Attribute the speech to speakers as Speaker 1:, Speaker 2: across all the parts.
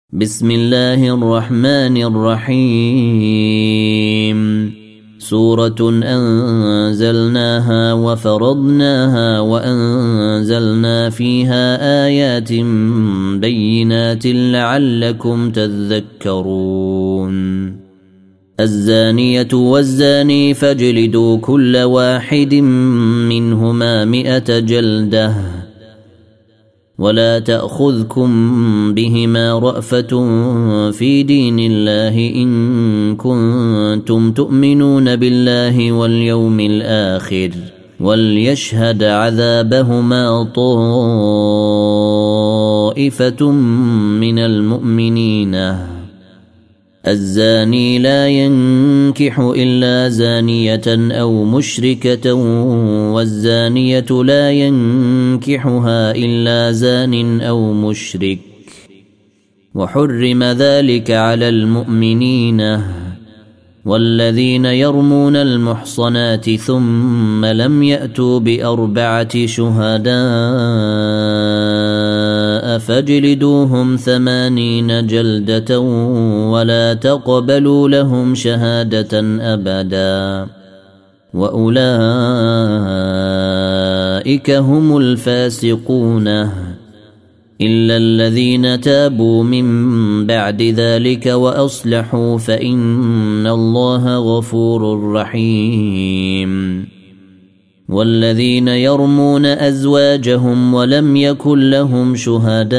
Speaker 1: بسم الله الرحمن الرحيم سورة أنزلناها وفرضناها وأنزلنا فيها آيات بينات لعلكم تذكرون الزانية والزاني فاجلدوا كل واحد منهما 100 جلدة ولا تأخذكم بهما رأفة في دين الله إن كنتم تؤمنون بالله واليوم الآخر وليشهد عذابهما طائفة من المؤمنين الزاني لا ينكح إلا زانية أو مشركة والزانية لا ينكحها إلا زان أو مشرك وحرم ذلك على المؤمنين والذين يرمون المحصنات ثم لم يأتوا ب4 شهداء فاجلدوهم 80 جلدة ولا تقبلوا لهم شهادة أبدا وأولئك هم الفاسقون إلا الذين تابوا من بعد ذلك وأصلحوا فإن الله غفور رحيم والذين يرمون أزواجهم ولم يكن لهم شهداء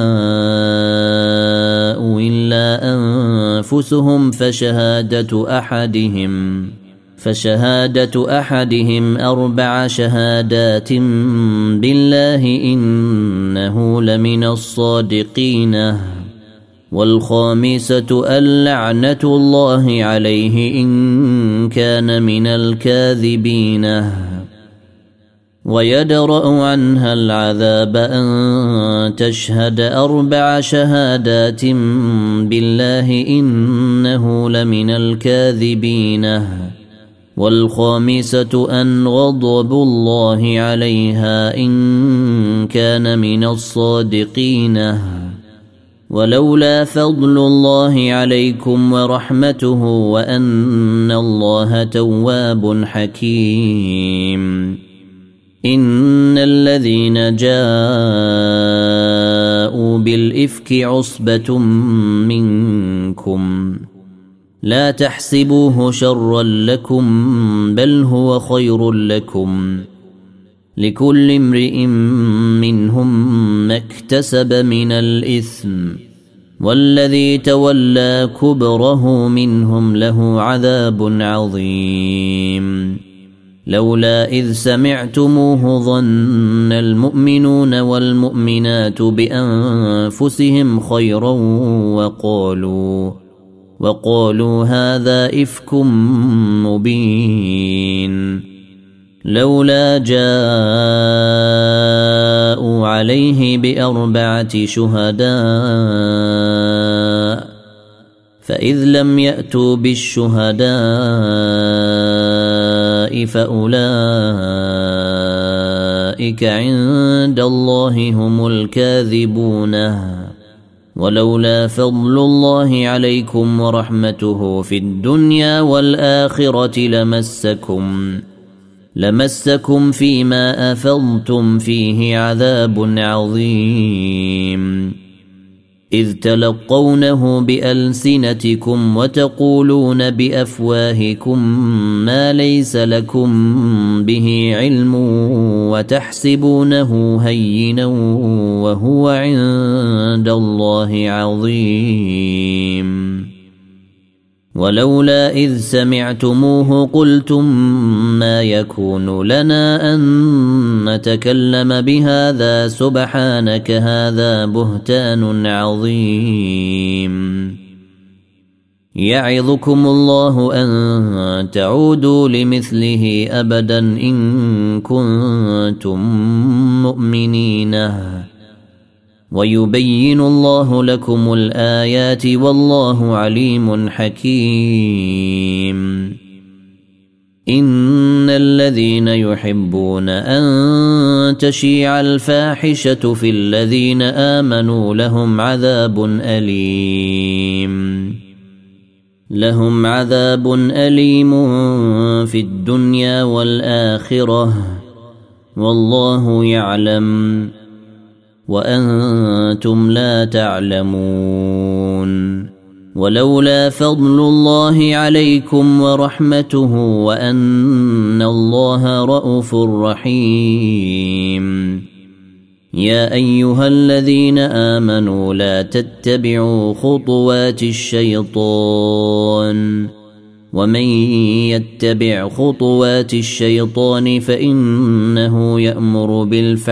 Speaker 1: إلا أنفسهم فشهادة أحدهم 4 شهادات بالله إنه لمن الصادقين والخامسة اللعنة الله عليه إن كان من الكاذبين ويدرأ عنها العذاب أن تشهد 4 شهادات بالله إنه لمن الكاذبين والخامسة أن غضب الله عليها إن كان من الصادقين ولولا فضل الله عليكم ورحمته وأن الله تواب حكيم إن الذين جاءوا بالإفك عصبة منكم لا تحسبوه شرا لكم بل هو خير لكم لكل امرئ منهم ما اكتسب من الإثم والذي تولى كبره منهم له عذاب عظيم لولا إذ سمعتموه ظن المؤمنون والمؤمنات بأنفسهم خيرا وقالوا هذا إفك مبين لولا جاءوا عليه ب4 شهداء فإذ لم يأتوا بالشهداء فأولئك عند الله هم الكاذبون ولولا فضل الله عليكم ورحمته في الدنيا والآخرة لمسكم فيما أفضتم فيه عذاب عظيم إذ تلقونه بألسنتكم وتقولون بأفواهكم ما ليس لكم به علم وتحسبونه هينا وهو عند الله عظيم ولولا إذ سمعتموه قلتم ما يكون لنا أن نتكلم بهذا سبحانك هذا بهتان عظيم يعظكم الله أن تعودوا لمثله أبدا إن كنتم مؤمنين ويبين الله لكم الآيات والله عليم حكيم إن الذين يحبون أن تشيع الفاحشة في الذين آمنوا لهم عذاب أليم في الدنيا والآخرة والله يعلم وأنتم لا تعلمون. ولولا فضل الله عليكم ورحمته وأن الله رءوف رحيم يا أيها الذين آمنوا لا تتبعوا خطوات الشيطان ومن يتبع خطوات الشيطان فإنه يأمر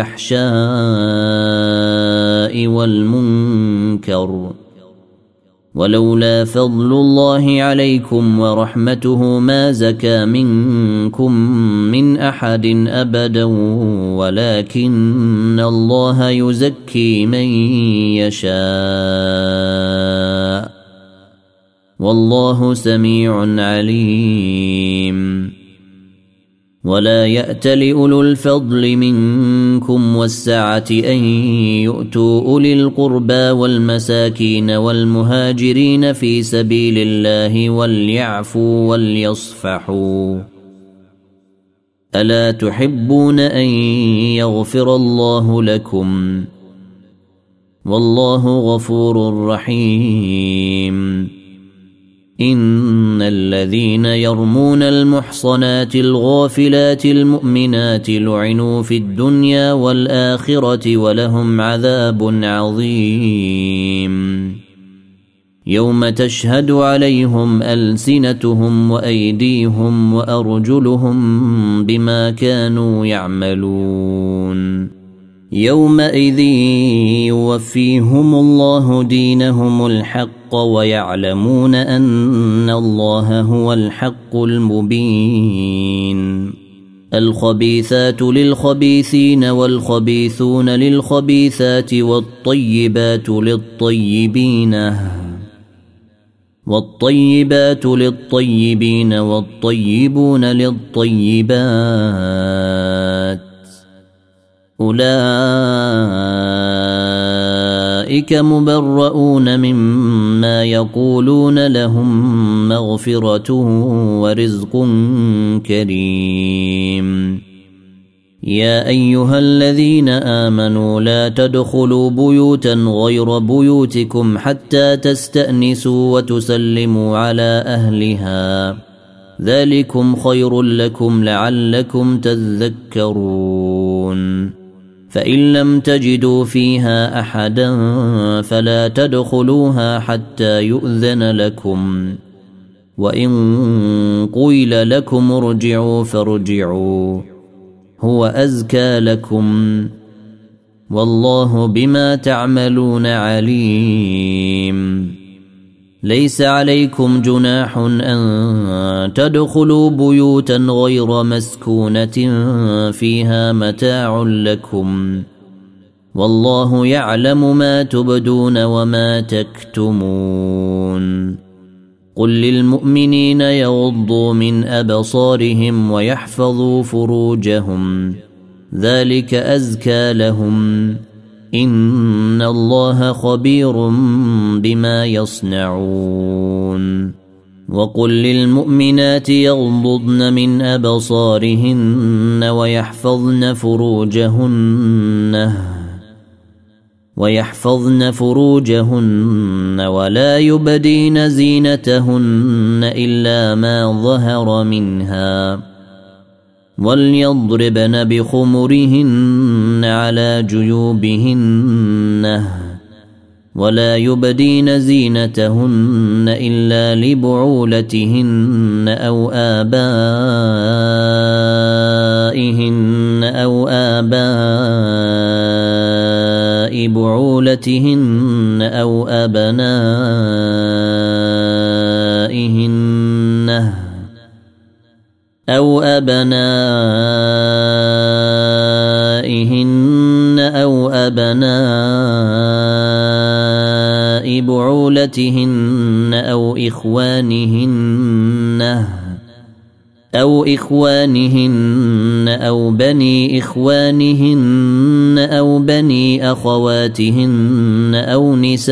Speaker 1: بالفحشاء والمنكر ولولا فضل الله عليكم ورحمته ما زكى منكم من أحد أبدا ولكن الله يزكي من يشاء والله سميع عليم. ولا يأتل أولو الفضل منكم والسعة أن يؤتوا أولي القربى والمساكين والمهاجرين في سبيل الله وليعفوا وليصفحوا ألا تحبون أن يغفر الله لكم والله غفور رحيم. إن الذين يرمون المحصنات الغافلات المؤمنات لعنوا في الدنيا والآخرة ولهم عذاب عظيم يوم تشهد عليهم ألسنتهم وأيديهم وأرجلهم بما كانوا يعملون يومئذ يوفيهم الله دينهم الحق ويعلمون أن الله هو الحق المبين. الخبيثات للخبيثين والخبيثون للخبيثات والطيبات للطيبين والطيبون للطيبات أولئك مبرؤون مما يقولون لهم مغفرة ورزق كريم. يا أيها الذين آمنوا لا تدخلوا بيوتا غير بيوتكم حتى تستأنسوا وتسلموا على أهلها ذلكم خير لكم لعلكم تذكرون. فإن لم تجدوا فيها أحدا فلا تدخلوها حتى يؤذن لكم وإن قيل لكم ارجعوا فارجعوا هو أزكى لكم والله بما تعملون عليم. ليس عليكم جناح أن تدخلوا بيوتا غير مسكونة فيها متاع لكم والله يعلم ما تبدون وما تكتمون. قل للمؤمنين يغضوا من أبصارهم ويحفظوا فروجهم ذلك أزكى لهم إن الله خبير بما يصنعون. وقل للمؤمنات يغضضن من أبصارهن ويحفظن فروجهن ولا يبدين زينتهن إلا ما ظهر منها وليضربن بخمرهن على جيوبهن ولا يبدين زينتهن إلا لبعولتهن أو آباء بعولتهن أو أبنائهن أو بعولتهن أو إخوانهن أو بني إخوانهن أو بني أخواتهن أو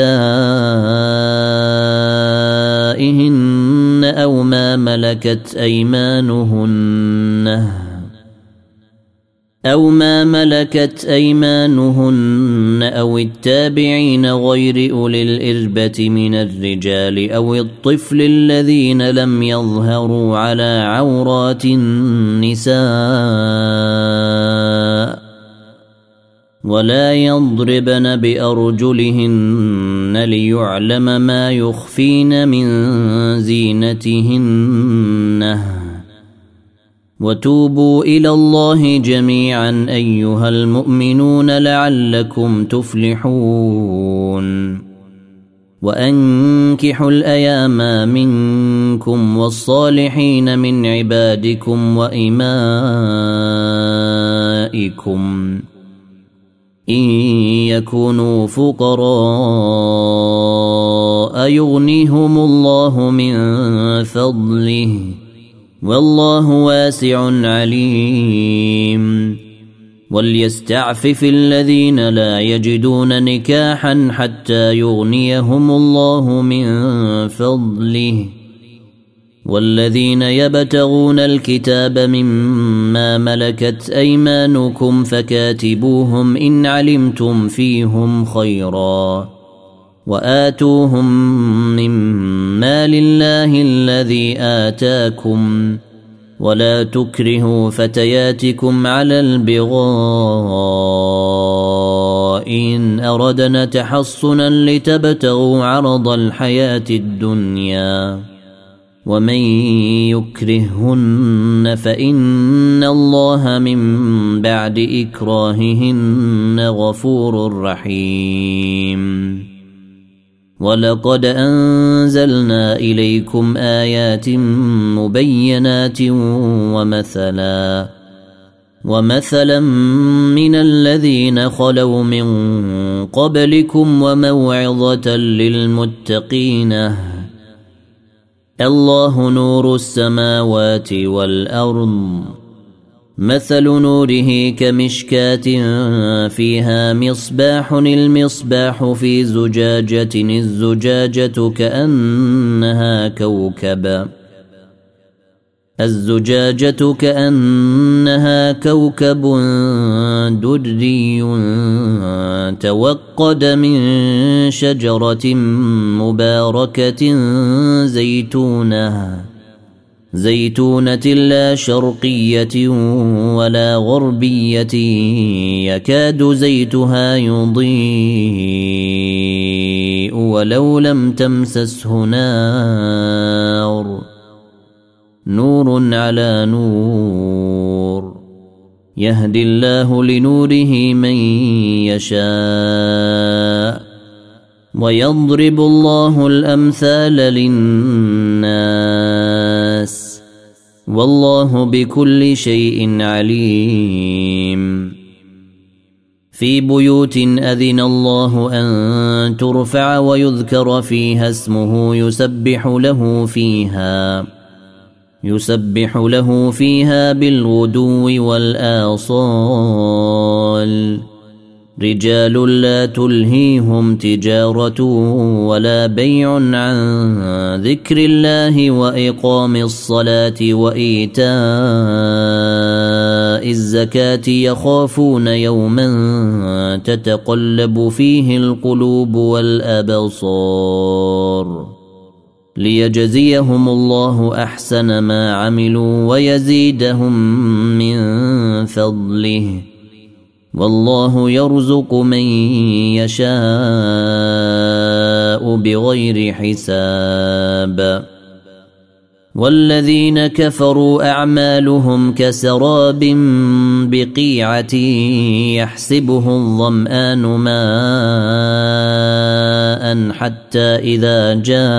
Speaker 1: نسائهن أو ما ملكت أيمانهن أو التابعين غير أولي الإربة من الرجال أو الطفل الذين لم يظهروا على عورات النساء ولا يضربن بأرجلهن ليعلم ما يخفين من زينتهن وتوبوا إلى الله جميعا أيها المؤمنون لعلكم تفلحون وأنكحوا الأيام منكم والصالحين من عبادكم وإمائكم إن يكونوا فقراء يغنيهم الله من فضله والله واسع عليم وليستعفف الذين لا يجدون نكاحا حتى يغنيهم الله من فضله والذين يبتغون الكتاب مما ملكت أيمانكم فكاتبوهم إن علمتم فيهم خيرا وآتوهم مما لله الذي آتاكم ولا تكرهوا فتياتكم على البغاء إن أردنا تحصنا لتبتغوا عرض الحياة الدنيا ومن يكرههن فإن الله من بعد إكراههن غفور رحيم ولقد أنزلنا إليكم آيات مبينات ومثلا من الذين خلوا من قبلكم وموعظة للمتقين الله نور السماوات والأرض مثل نوره كمشكاة فيها مصباح المصباح في زجاجة الزجاجة كأنها كوكب دري توقد من شجرة مباركة زيتونة لا شرقية ولا غربية يكاد زيتها يضيء ولو لم تمسسه نور على نور يهدي الله لنوره من يشاء ويضرب الله الأمثال للناس والله بكل شيء عليم في بيوت أذن الله أن ترفع ويذكر فيها اسمه يسبح له فيها بالغدو والآصال رجال لا تلهيهم تجارة ولا بيع عن ذكر الله وإقام الصلاة وإيتاء الزكاة يخافون يوما تتقلب فيه القلوب والأبصار ليجزيهم الله أحسن ما عملوا ويزيدهم من فضله والله يرزق من يشاء بغير حساب والذين كفروا أعمالهم كسراب بقيعة يحسبه الظمآن ماء حتى إذا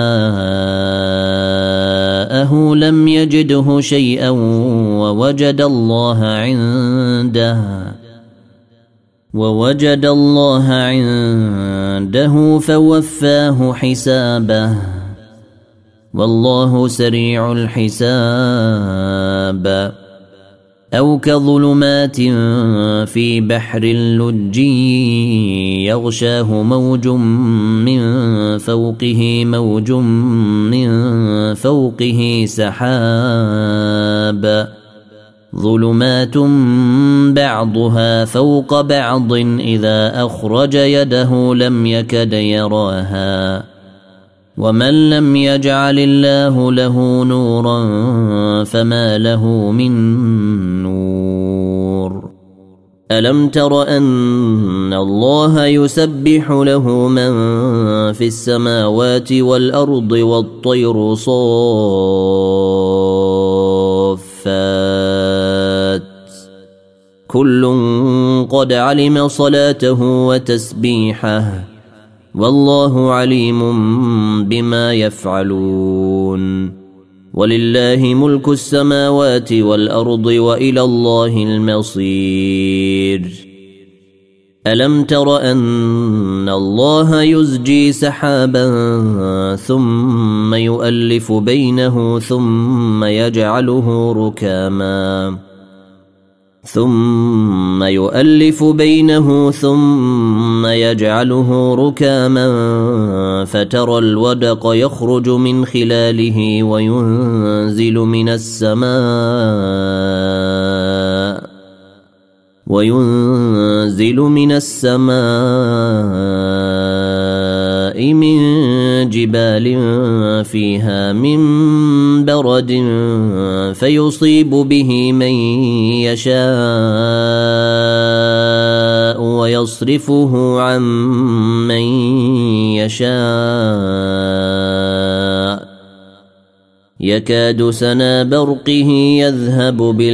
Speaker 1: جاءه لم يجده شيئا ووجد الله عنده فوفاه حسابه والله سريع الحساب. أو كظلمات في بحر لجي يغشاه موج من فوقه موج من فوقه سحاب ظلمات بعضها فوق بعض إذا أخرج يده لم يكد يراها ومن لم يجعل الله له نورا فما له من نور. ألم تر أن الله يسبح له من في السماوات والأرض والطير صافات كل قد علم صلاته وتسبيحه والله عليم بما يفعلون. ولله ملك السماوات والأرض وإلى الله المصير. ألم تر أن الله يزجي سحابا ثم يؤلف بينه ثم يجعله ركاما فترى الودق يخرج من خلاله وينزل من السماء من جبال فيها من برد فيصيب به من يشاء ويصرفه عن من يشاء يكاد سنا برقه يذهب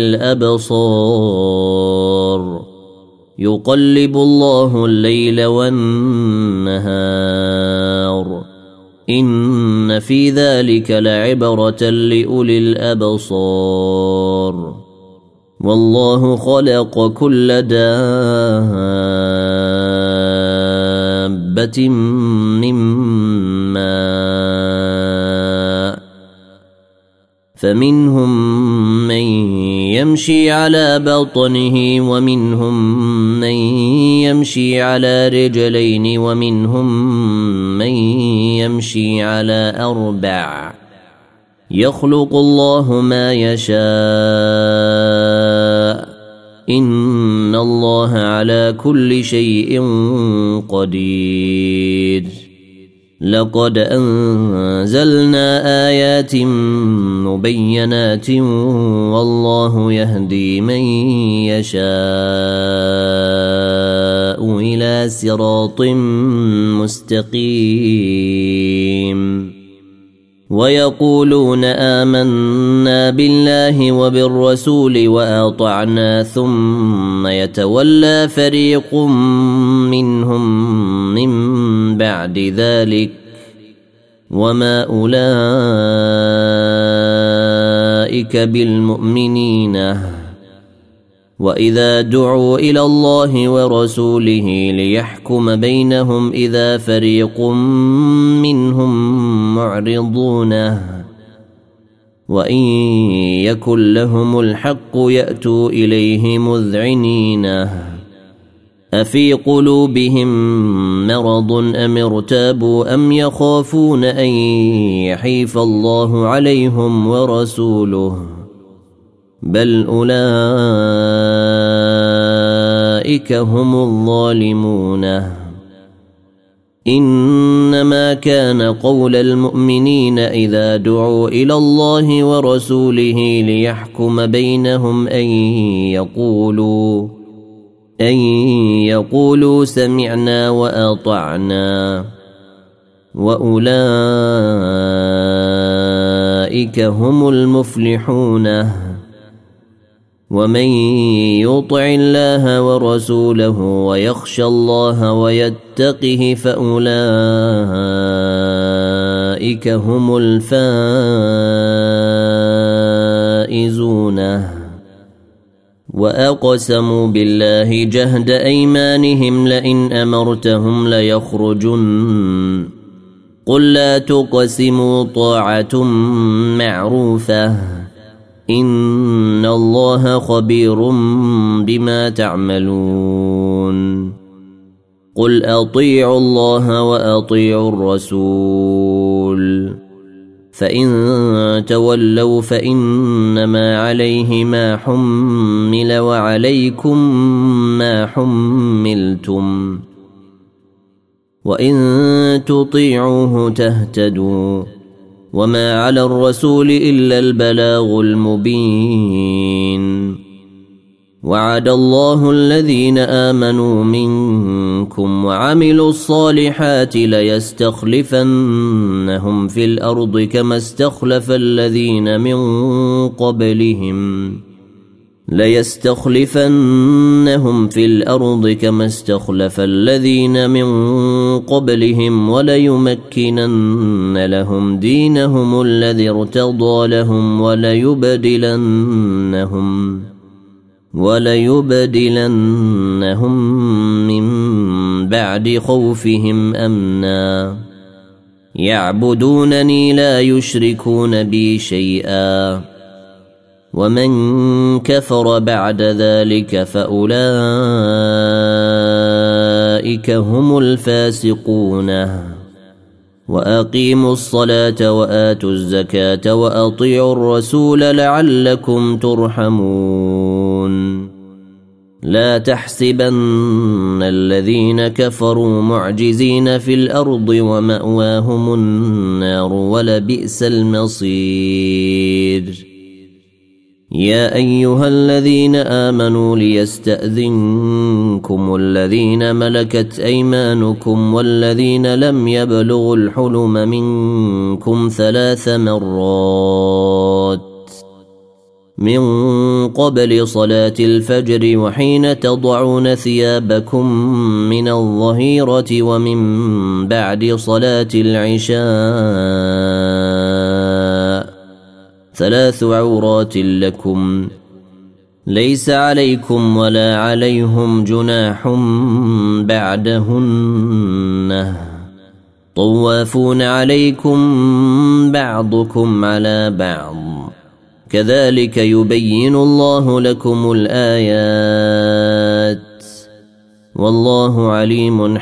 Speaker 1: بالأبصار يقلب الله الليل والنهار إن في ذلك لعبرة لأولي الأبصار. والله خلق كل دابة من ماء فمنهم من يمشي على بطنه ومنهم من يمشي على رجلين ومنهم من يمشي على أربع يخلق الله ما يشاء إن الله على كل شيء قدير. لقد أنزلنا آيات مبينات والله يهدي من يشاء إلى صراط مستقيم. ويقولون آمنا بالله وبالرسول وأطعنا ثم يتولى فريق منهم من بعد ذلك وما أولئك بالمؤمنين. وإذا دعوا إلى الله ورسوله ليحكم بينهم إذا فريق منهم معرضون وإن يكن لهم الحق يأتوا إليه مذعنين. أفي قلوبهم مرض أم ارتابوا أم يخافون أن يحيف الله عليهم ورسوله بل أولئك هم الظالمون. إنما كان قول المؤمنين إذا دعوا إلى الله ورسوله ليحكم بينهم أن يقولوا سمعنا وأطعنا وأولئك هم المفلحون. ومن يطع الله ورسوله ويخشى الله ويتقه فأولئك هم الفائزون. وأقسموا بالله جهد أيمانهم لئن أمرتهم ليخرجن قل لا تقسموا طاعة معروفة إن الله خبير بما تعملون قل أطيعوا الله وأطيعوا الرسول فإن تولوا فإنما عليه ما حمل وعليكم ما حملتم وإن تطيعوه تهتدوا وما على الرسول إلا البلاغ المبين وعد الله الذين آمنوا منكم وعملوا الصالحات ليستخلفنهم في الأرض كما استخلف الذين من قبلهم وليمكنن لهم دينهم الذي ارتضى لهم وليبدلنهم من بعد خوفهم أمنا يعبدونني لا يشركون بي شيئا ومن كفر بعد ذلك فأولئك هم الفاسقون وأقيموا الصلاة وآتوا الزكاة وأطيعوا الرسول لعلكم ترحمون لا تحسبن الذين كفروا معجزين في الأرض ومأواهم النار ولبئس المصير يا أيها الذين آمنوا ليستأذنكم الذين ملكت أيمانكم والذين لم يبلغوا الحلم منكم 3 مرات من قبل صلاة الفجر وحين تضعون ثيابكم من الظهيرة ومن بعد صلاة العشاء 3 عورات لكم ليس عليكم ولا عليهم جناح بعدهن طوافون عليكم بعضكم على بعض كذلك يبين الله لكم الآيات والله عليم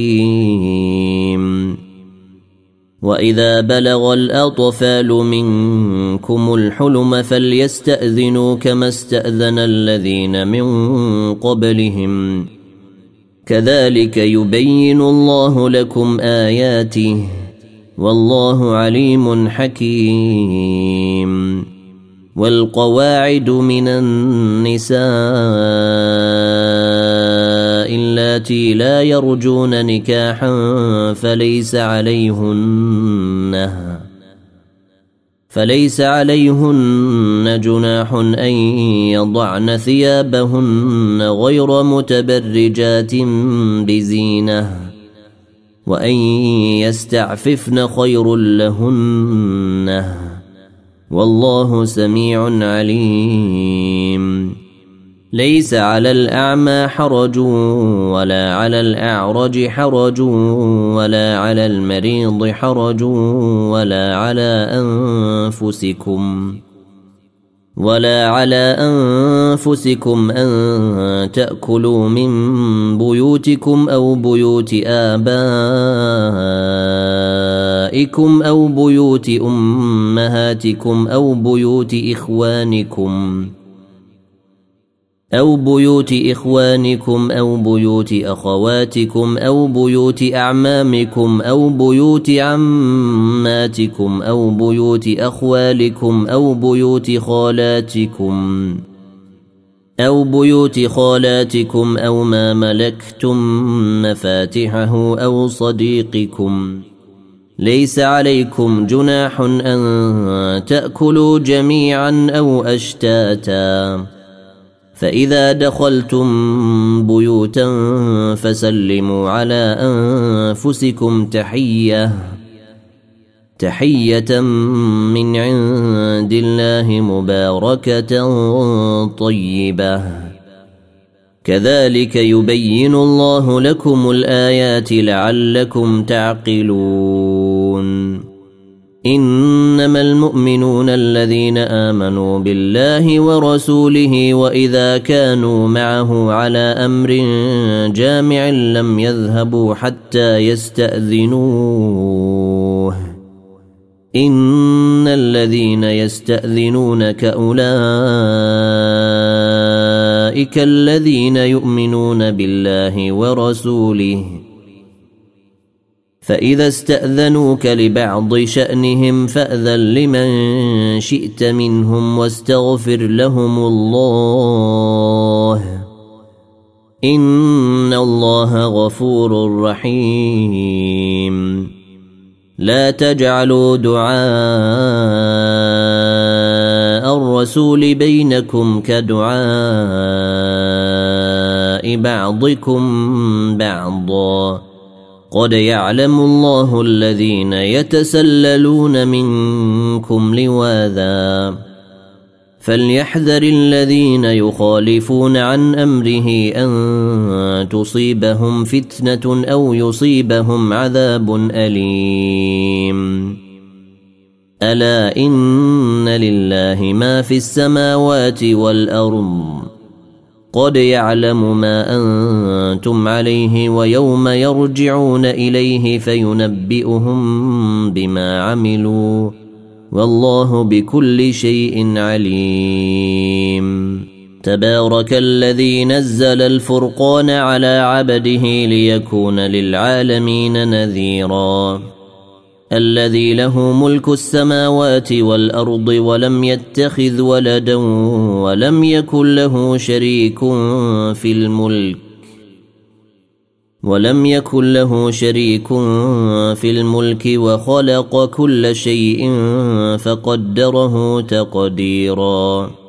Speaker 1: حكيم وإذا بلغ الأطفال منكم الحلم فليستأذنوا كما استأذن الذين من قبلهم كذلك يبين الله لكم آياته والله عليم حكيم والقواعد من النساء اللاتي لا يرجون نكاحا فليس عليهن جناح أن يضعن ثيابهن غير متبرجات بزينة وأن يستعففن خير لهن والله سميع عليم ليس على الأعمى حرج ولا على الأعرج حرج ولا على المريض حرج ولا على أنفسكم أن تأكلوا من بيوتكم أو بيوت آبائكم أو بيوت أمهاتكم أو بيوت إخوانكم أو بيوت أخواتكم أو بيوت أعمامكم أو بيوت عماتكم أو بيوت أخوالكم أو بيوت خالاتكم أو ما ملكتم مفاتحه أو صديقكم ليس عليكم جناح أن تأكلوا جميعا أو أشتاتا فإذا دخلتم بيوتا فسلموا على أنفسكم تحية من عند الله مباركة طيبة كذلك يبين الله لكم الآيات لعلكم تعقلون يعلمون إنما المؤمنون الذين آمنوا بالله ورسوله وإذا كانوا معه على أمر جامع لم يذهبوا حتى يستأذنوه إن الذين يستأذنونك أولئك الذين يؤمنون بالله ورسوله فإذا استأذنوك لبعض شأنهم فأذن لمن شئت منهم واستغفر لهم الله إن الله غفور رحيم لا تجعلوا دعاء الرسول بينكم كدعاء بعضكم بعضا قد يعلم الله الذين يتسللون منكم لواذا فليحذر الذين يخالفون عن أمره أن تصيبهم فتنة أو يصيبهم عذاب أليم ألا إن لله ما في السماوات والأرض قد يعلم ما أنتم عليه ويوم يرجعون إليه فينبئهم بما عملوا والله بكل شيء عليم تبارك الذي نزل الفرقان على عبده ليكون للعالمين نذيرا الذي له ملك السماوات والأرض ولم يتخذ ولدا ولم يكن له شريك في الملك وخلق كل شيء فقدره تقديرا